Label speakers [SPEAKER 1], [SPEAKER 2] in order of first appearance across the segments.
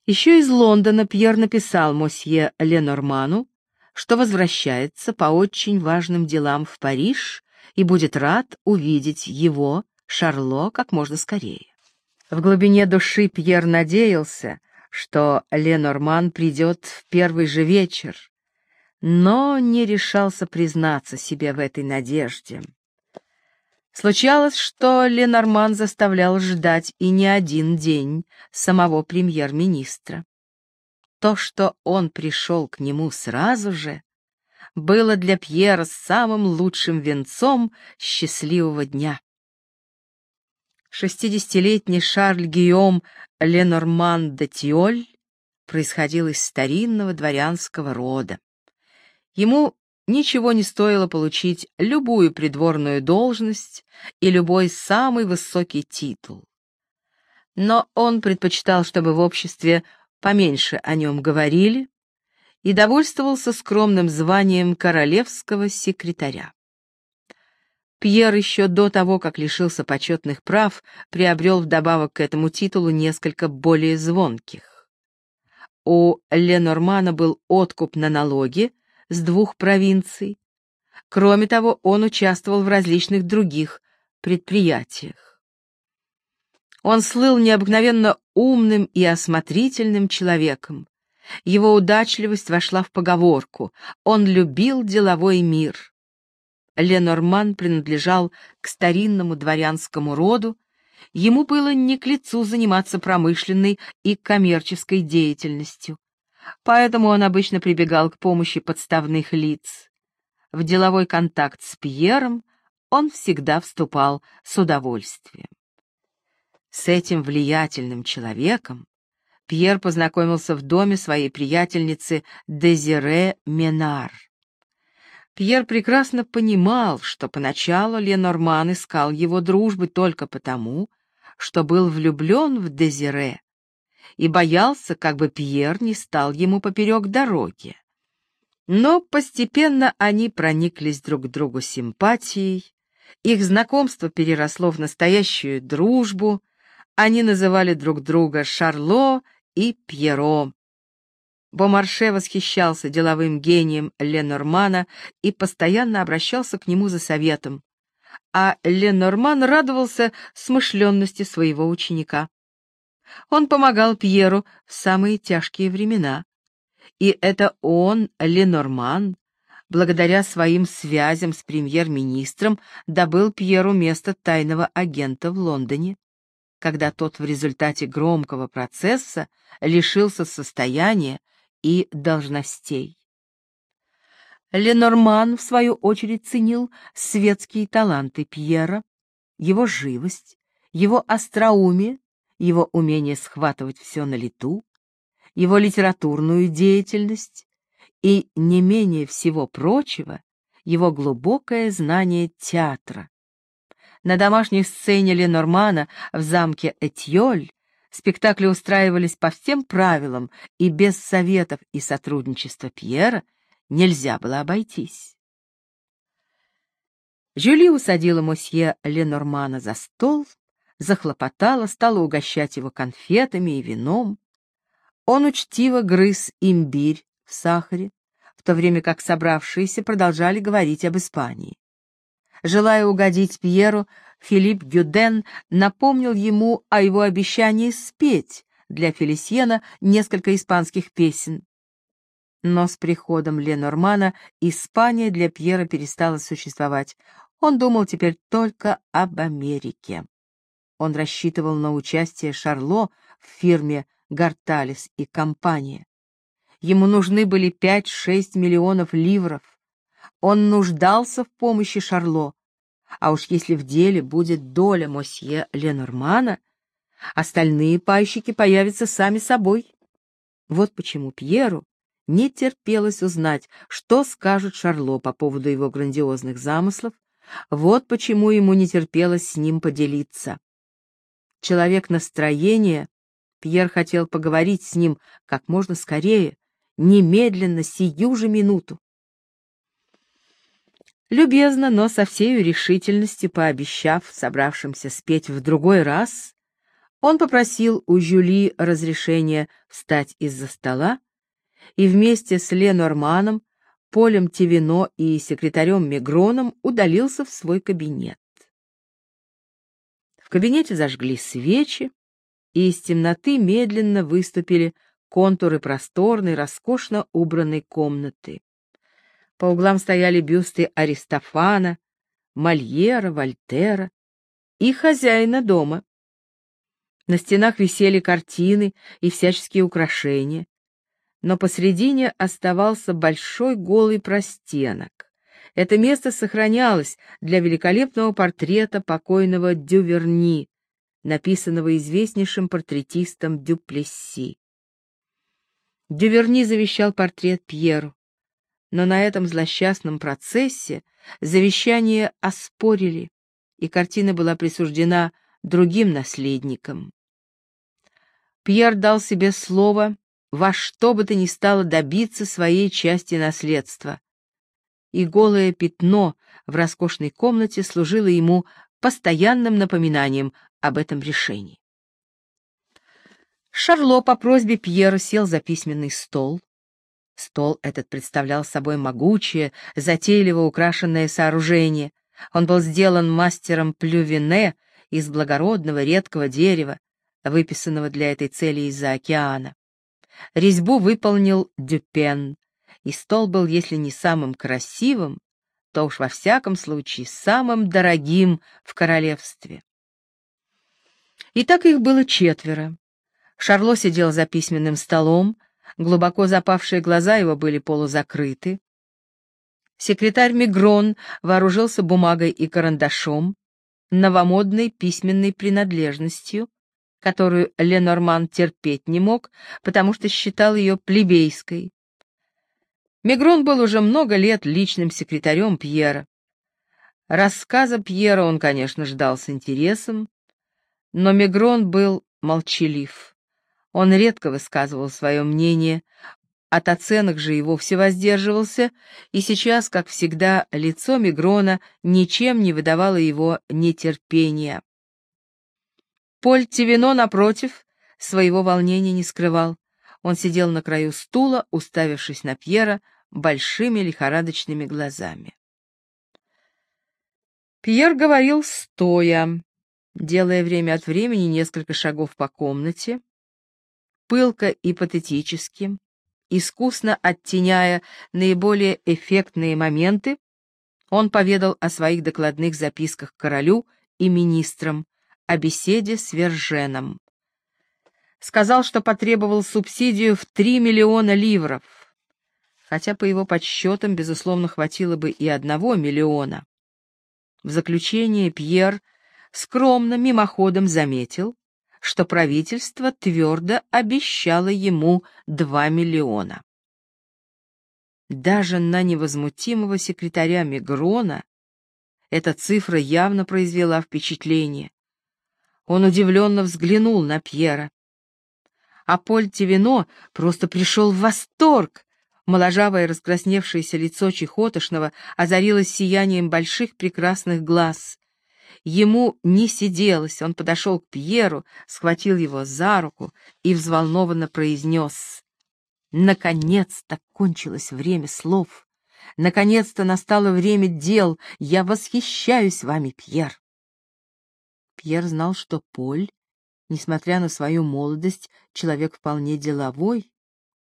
[SPEAKER 1] Еще из Лондона Пьер написал мосье Ленорману, что возвращается по очень важным делам в Париж и будет рад увидеть его, Шарло, как можно скорее. В глубине души Пьер надеялся, что Ленорман придет в первый же вечер, но не решался признаться себе в этой надежде. Случалось, что Ленорман заставлял ждать и не один день самого премьер-министра. То, что он пришел к нему сразу же, было для Пьера самым лучшим венцом счастливого дня. 60-летний Шарль Гийом Ленорман де Тиоль происходил из старинного дворянского рода. Ему ничего не стоило получить любую придворную должность и любой самый высокий титул. Но он предпочитал, чтобы в обществе поменьше о нем говорили, и довольствовался скромным званием королевского секретаря. Пьер еще до того, как лишился почетных прав, приобрел вдобавок к этому титулу несколько более звонких. У Ленормана был откуп на налоги с 2 провинций. Кроме того, он участвовал в различных других предприятиях. Он слыл необыкновенно умным и осмотрительным человеком. Его удачливость вошла в поговорку: он любил деловой мир. Ленорман принадлежал к старинному дворянскому роду, ему было не к лицу заниматься промышленной и коммерческой деятельностью, поэтому он обычно прибегал к помощи подставных лиц. В деловой контакт с Пьером он всегда вступал с удовольствием. С этим влиятельным человеком Пьер познакомился в доме своей приятельницы Дезире Менар. Пьер прекрасно понимал, что поначалу Ленорман искал его дружбы только потому, что был влюблен в Дезире, и боялся, как бы Пьер не стал ему поперек дороги. Но постепенно они прониклись друг к другу симпатией, их знакомство переросло в настоящую дружбу, они называли друг друга Шарло и Пьеро. Бомарше восхищался деловым гением Ленормана и постоянно обращался к нему за советом, а Ленорман радовался смышленности своего ученика. Он помогал Пьеру в самые тяжкие времена, и это он, Ленорман, благодаря своим связям с премьер-министром, добыл Пьеру место тайного агента в Лондоне, когда тот в результате громкого процесса лишился состояния и должностей. Ленорман, в свою очередь, ценил светские таланты Пьера, его живость, его остроумие, его умение схватывать все на лету, его литературную деятельность и, не менее всего прочего, его глубокое знание театра. На домашней сцене Ленормана в замке Этьоль спектакли устраивались по всем правилам, и без советов и сотрудничества Пьера нельзя было обойтись. Жюли усадила мосье Ленормана за стол, захлопотала, стала угощать его конфетами и вином. Он учтиво грыз имбирь в сахаре, в то время как собравшиеся продолжали говорить об Испании. Желая угодить Пьеру, Филипп Гюден напомнил ему о его обещании спеть для Фелисьена несколько испанских песен. Но с приходом Ленормана Испания для Пьера перестала существовать. Он думал теперь только об Америке. Он рассчитывал на участие Шарло в фирме «Гарталес и компания». Ему нужны были 5-6 миллионов ливров. Он нуждался в помощи Шарло, а уж если в деле будет доля мосье Ленормана, остальные пайщики появятся сами собой. Вот почему Пьеру не терпелось узнать, что скажет Шарло по поводу его грандиозных замыслов, вот почему ему не терпелось с ним поделиться. Человек настроения, Пьер хотел поговорить с ним как можно скорее, немедленно, сию же минуту. Любезно, но со всею решительностью пообещав собравшимся спеть в другой раз, Он попросил у Жюли разрешения встать из-за стола и вместе с Ленорманом, Полем Тивино и секретарем Мегроном удалился в свой кабинет. В кабинете зажгли свечи, и из темноты медленно выступили контуры просторной, роскошно убранной комнаты. По углам стояли бюсты Аристофана, Мольера, Вольтера и хозяина дома. На стенах висели картины и всяческие украшения, но посредине оставался большой голый простенок. Это место сохранялось для великолепного портрета покойного Дюверни, написанного известнейшим портретистом Дюплесси. Дюверни завещал портрет Пьеру, но на этом злосчастном процессе завещание оспорили, и картина была присуждена другим наследникам. Пьер дал себе слово во что бы то ни стало добиться своей части наследства, и голое пятно в роскошной комнате служило ему постоянным напоминанием об этом решении. Шарло по просьбе Пьера сел за письменный стол. Стол этот представлял собой могучее, затейливо украшенное сооружение. Он был сделан мастером Плювине из благородного редкого дерева, выписанного для этой цели из-за океана. Резьбу выполнил Дюпен, и стол был, если не самым красивым, то уж во всяком случае самым дорогим в королевстве. И так их было четверо. Шарло сидел за письменным столом, глубоко запавшие глаза его были полузакрыты. Секретарь Мегрон вооружился бумагой и карандашом, новомодной письменной принадлежностью, которую Ленорман терпеть не мог, потому что считал ее плебейской. Мегрон был уже много лет личным секретарем Пьера. Рассказа Пьера он, конечно, ждал с интересом, но Мегрон был молчалив. Он редко высказывал свое мнение, от оценок же и вовсе воздерживался, и сейчас, как всегда, лицо Мегрона ничем не выдавало его нетерпения. Поль Тивино, напротив, своего волнения не скрывал. Он сидел на краю стула, уставившись на Пьера большими лихорадочными глазами. Пьер говорил стоя, делая время от времени несколько шагов по комнате, пылко и патетически, искусно оттеняя наиболее эффектные моменты, он поведал о своих докладных записках королю и министрам, о беседе с Верженом. Сказал, что потребовал субсидию в 3 миллиона ливров, хотя по его подсчетам, безусловно, хватило бы и 1 миллиона. В заключение Пьер скромно мимоходом заметил, что правительство твердо обещало ему 2 миллиона. Даже на невозмутимого секретаря Мегрона эта цифра явно произвела впечатление. Он удивленно взглянул на Пьера. А Поль Тивино просто пришел в восторг. Моложавое раскрасневшееся лицо Чехотошного озарилось сиянием больших прекрасных глаз. Ему не сиделось, он подошел к Пьеру, схватил его за руку и взволнованно произнес: «Наконец-то кончилось время слов! Наконец-то настало время дел! Я восхищаюсь вами, Пьер!» Пьер знал, что Поль, несмотря на свою молодость, человек вполне деловой.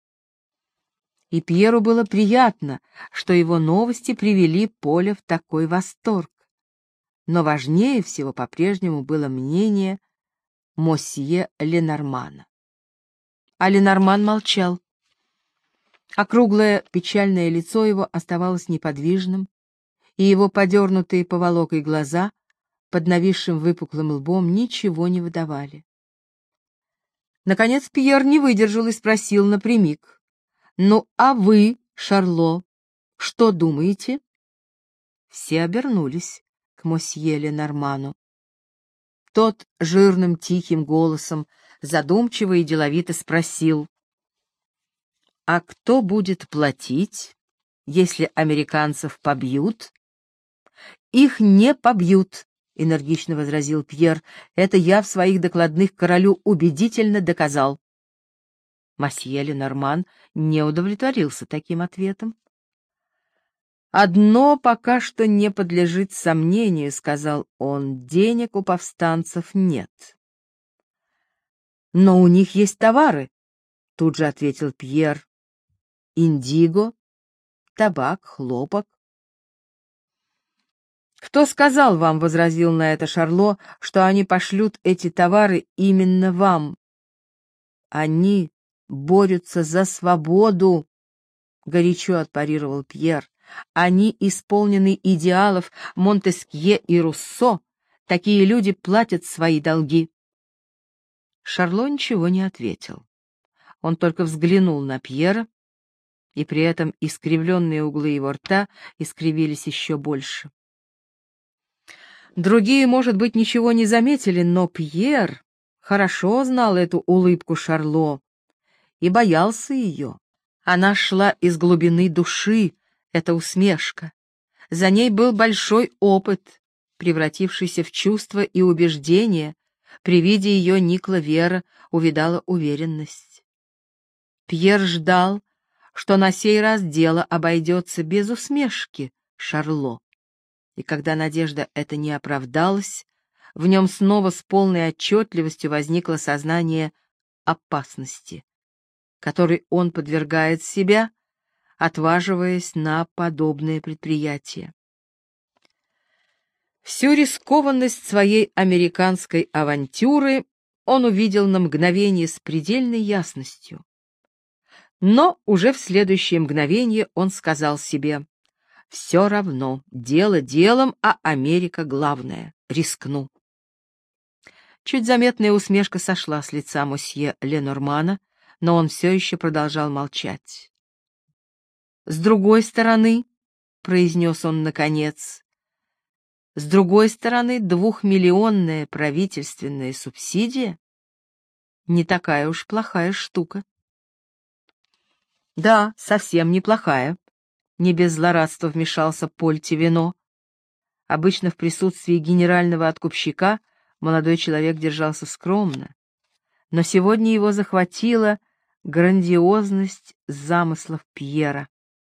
[SPEAKER 1] И Пьеру было приятно, что его новости привели Поля в такой восторг. Но важнее всего по-прежнему было мнение мосье Ленормана. А Ленорман молчал. Округлое печальное лицо его оставалось неподвижным, и его подернутые поволокой глаза под нависшим выпуклым лбом ничего не выдавали. Наконец Пьер не выдержал и спросил напрямик: «Ну, а вы, Шарло, что думаете?» Все обернулись к мосье Ленорману. Тот жирным тихим голосом задумчиво и деловито спросил: «А кто будет платить, если американцев побьют?» «Их не побьют», энергично возразил Пьер. «Это я в своих докладных королю убедительно доказал». Мосье Ленорман не удовлетворился таким ответом. «Одно пока что не подлежит сомнению», — сказал он, — «денег у повстанцев нет». «Но у них есть товары», — тут же ответил Пьер. «Индиго, табак, хлопок». «Кто сказал вам, — возразил на это Шарло, — что они пошлют эти товары именно вам? Они борются за свободу», — горячо отпарировал Пьер. «Они исполнены идеалов Монтескье и Руссо. Такие люди платят свои долги». Шарло ничего не ответил. Он только взглянул на Пьера, и при этом искривленные углы его рта искривились еще больше. Другие, может быть, ничего не заметили, но Пьер хорошо знал эту улыбку Шарло и боялся ее. Она шла из глубины души, эта усмешка. За ней был большой опыт, превратившийся в чувство и убеждение. При виде ее никла Вера увидала уверенность. Пьер ждал, что на сей раз дело обойдется без усмешки Шарло. И когда надежда эта не оправдалась, в нем снова с полной отчетливостью возникло сознание опасности, которой он подвергает себя, отваживаясь на подобные предприятия. Всю рискованность своей американской авантюры он увидел на мгновение с предельной ясностью. Но уже в следующее мгновение он сказал себе: «Все равно, дело делом, а Америка главное. Рискну». Чуть заметная усмешка сошла с лица мосье Ленормана, но он все еще продолжал молчать. «С другой стороны, — произнес он наконец, — с другой стороны, 2-миллионная правительственная субсидия не такая уж плохая штука». «Да, совсем неплохая», — не без злорадства вмешался Поль Тивино. Обычно в присутствии генерального откупщика молодой человек держался скромно, но сегодня его захватила грандиозность замыслов Пьера.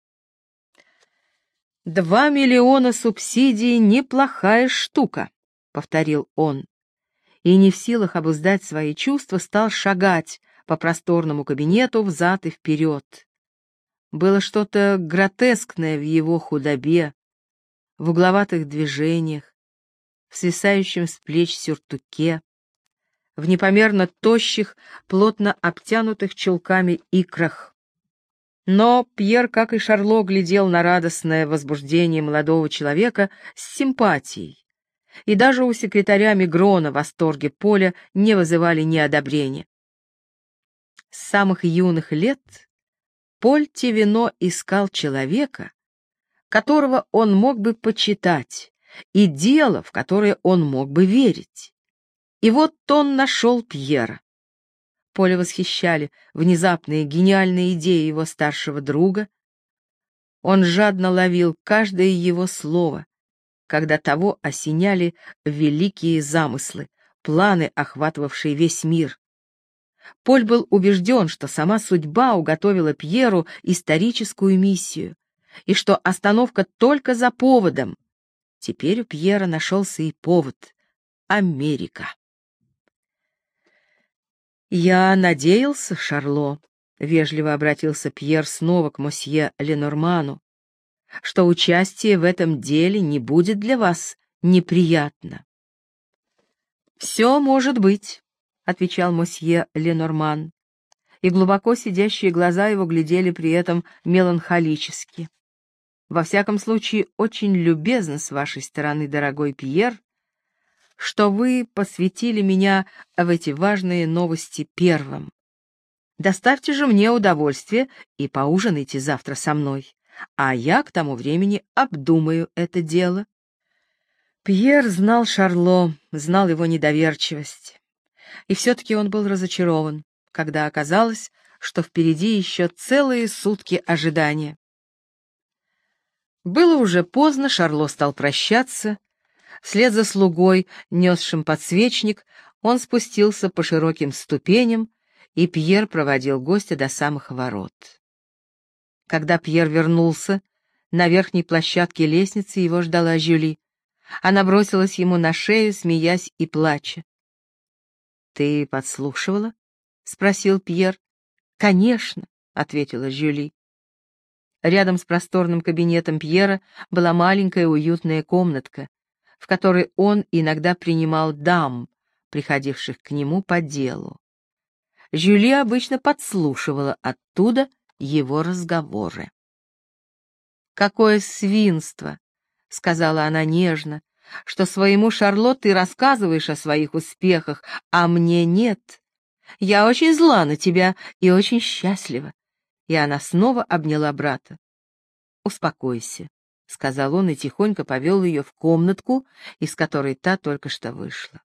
[SPEAKER 1] 2 миллиона субсидий — неплохая штука, — повторил он, и не в силах обуздать свои чувства, стал шагать по просторному кабинету взад и вперед. Было что-то гротескное в его худобе, в угловатых движениях, в свисающем с плеч сюртуке, в непомерно тощих, плотно обтянутых чулками икрах. Но Пьер, как и Шарло, глядел на радостное возбуждение молодого человека с симпатией, и даже у секретаря Мигрона восторги Поля не вызывали неодобрения. С самых юных лет Поль Тивино искал человека, которого он мог бы почитать, и дело, в которое он мог бы верить. И вот он нашел Пьера. Поля восхищали внезапные гениальные идеи его старшего друга. Он жадно ловил каждое его слово, когда того осеняли великие замыслы, планы, охватывавшие весь мир. Поль был убежден, что сама судьба уготовила Пьеру историческую миссию, и что остановка только за поводом. Теперь у Пьера нашелся и повод — Америка. «Я надеялся, Шарло», — вежливо обратился Пьер снова к мосье Ленорману, «что участие в этом деле не будет для вас неприятно». «Все может быть», — отвечал мосье Ленорман, и глубоко сидящие глаза его глядели при этом меланхолически. «Во всяком случае, очень любезно с вашей стороны, дорогой Пьер, что вы посвятили меня в эти важные новости первым. Доставьте же мне удовольствие и поужинайте завтра со мной, а я к тому времени обдумаю это дело». Пьер знал Шарло, знал его недоверчивость, и все-таки он был разочарован, когда оказалось, что впереди еще целые сутки ожидания. Было уже поздно, Шарло стал прощаться. Вслед за слугой, несшим подсвечник, он спустился по широким ступеням, и Пьер проводил гостя до самых ворот. Когда Пьер вернулся, на верхней площадке лестницы его ждала Жюли. Она бросилась ему на шею, смеясь и плача. «Ты подслушивала?» — спросил Пьер. «Конечно», — ответила Жюли. Рядом с просторным кабинетом Пьера была маленькая уютная комнатка, в которой он иногда принимал дам, приходивших к нему по делу. Жюли обычно подслушивала оттуда его разговоры. «Какое свинство!» — сказала она нежно, — «что своему Шарло ты рассказываешь о своих успехах, а мне нет. Я очень зла на тебя и очень счастлива». И она снова обняла брата. «Успокойся», — сказал он и тихонько повел ее в комнатку, из которой та только что вышла.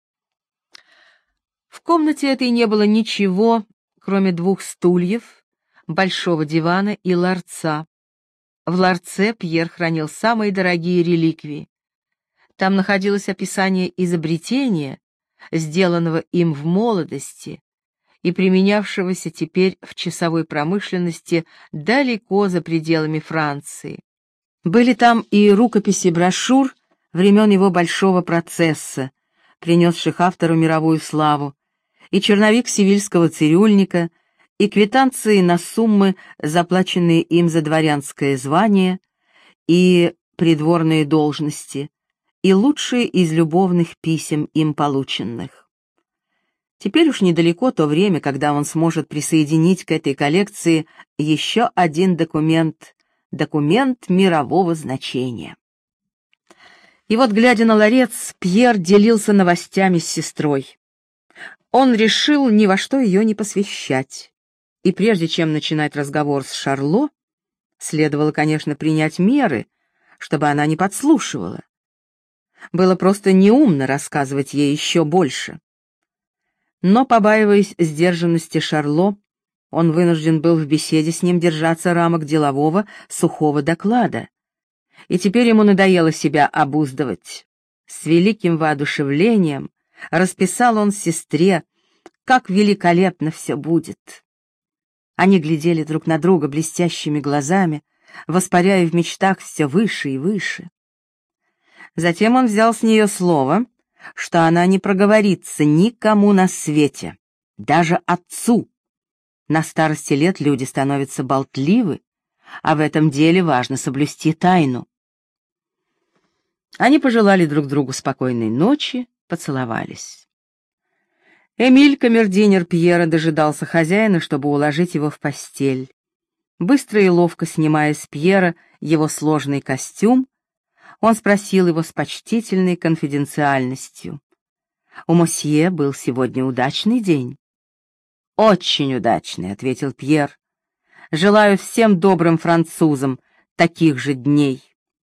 [SPEAKER 1] В комнате этой не было ничего, кроме 2 стульев, большого дивана и ларца. В ларце Пьер хранил самые дорогие реликвии. Там находилось описание изобретения, сделанного им в молодости и применявшегося теперь в часовой промышленности далеко за пределами Франции. Были там и рукописи брошюр времен его большого процесса, принесших автору мировую славу, и черновик севильского цирюльника, и квитанции на суммы, заплаченные им за дворянское звание и придворные должности, и лучшие из любовных писем, им полученных. Теперь уж недалеко то время, когда он сможет присоединить к этой коллекции еще один документ мирового значения. И вот, глядя на ларец, Пьер делился новостями с сестрой. Он решил ни во что ее не посвящать. И прежде чем начинать разговор с Шарло, следовало, конечно, принять меры, чтобы она не подслушивала. Было просто неумно рассказывать ей еще больше. Но, побаиваясь сдержанности Шарло, он вынужден был в беседе с ним держаться рамок делового, сухого доклада. И теперь ему надоело себя обуздывать. С великим воодушевлением расписал он сестре, как великолепно все будет. Они глядели друг на друга блестящими глазами, воспаряя в мечтах все выше и выше. Затем он взял с нее слово, что она не проговорится никому на свете, даже отцу. На старости лет люди становятся болтливы, а в этом деле важно соблюсти тайну. Они пожелали друг другу спокойной ночи, поцеловались. Эмиль, камердинер Пьера, дожидался хозяина, чтобы уложить его в постель. Быстро и ловко снимая с Пьера его сложный костюм, он спросил его с почтительной конфиденциальностью. «У мосье был сегодня удачный день?» «Очень удачный», — ответил Пьер. «Желаю всем добрым французам таких же дней».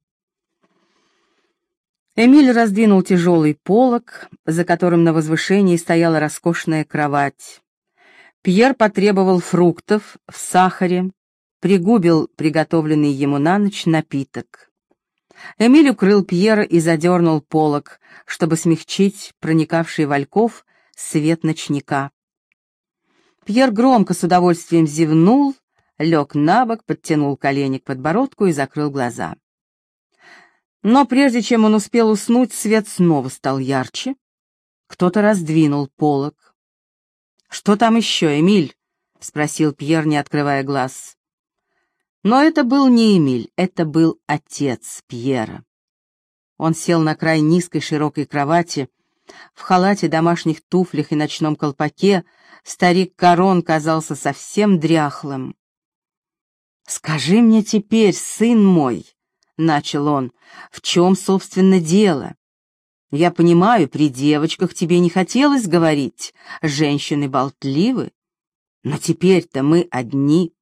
[SPEAKER 1] Эмиль раздвинул тяжелый полог, за которым на возвышении стояла роскошная кровать. Пьер потребовал фруктов в сахаре, пригубил приготовленный ему на ночь напиток. Эмиль укрыл Пьера и задернул полог, чтобы смягчить проникавший в альков свет ночника. Пьер громко с удовольствием зевнул, лег на бок, подтянул колени к подбородку и закрыл глаза. Но прежде чем он успел уснуть, свет снова стал ярче. Кто-то раздвинул полог. «Что там еще, Эмиль?» — спросил Пьер, не открывая глаз. Но это был не Эмиль, это был отец Пьера. Он сел на край низкой широкой кровати. В халате, домашних туфлях и ночном колпаке старик Карон казался совсем дряхлым. «Скажи мне теперь, сын мой», — начал он, — «в чем, собственно, дело? Я понимаю, при девочках тебе не хотелось говорить, женщины болтливы, но теперь-то мы одни».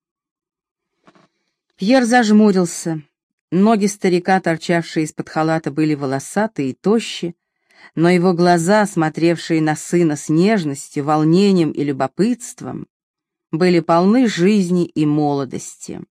[SPEAKER 1] Пьер зажмурился. Ноги старика, торчавшие из-под халата, были волосатые и тощи, но его глаза, смотревшие на сына с нежностью, волнением и любопытством, были полны жизни и молодости.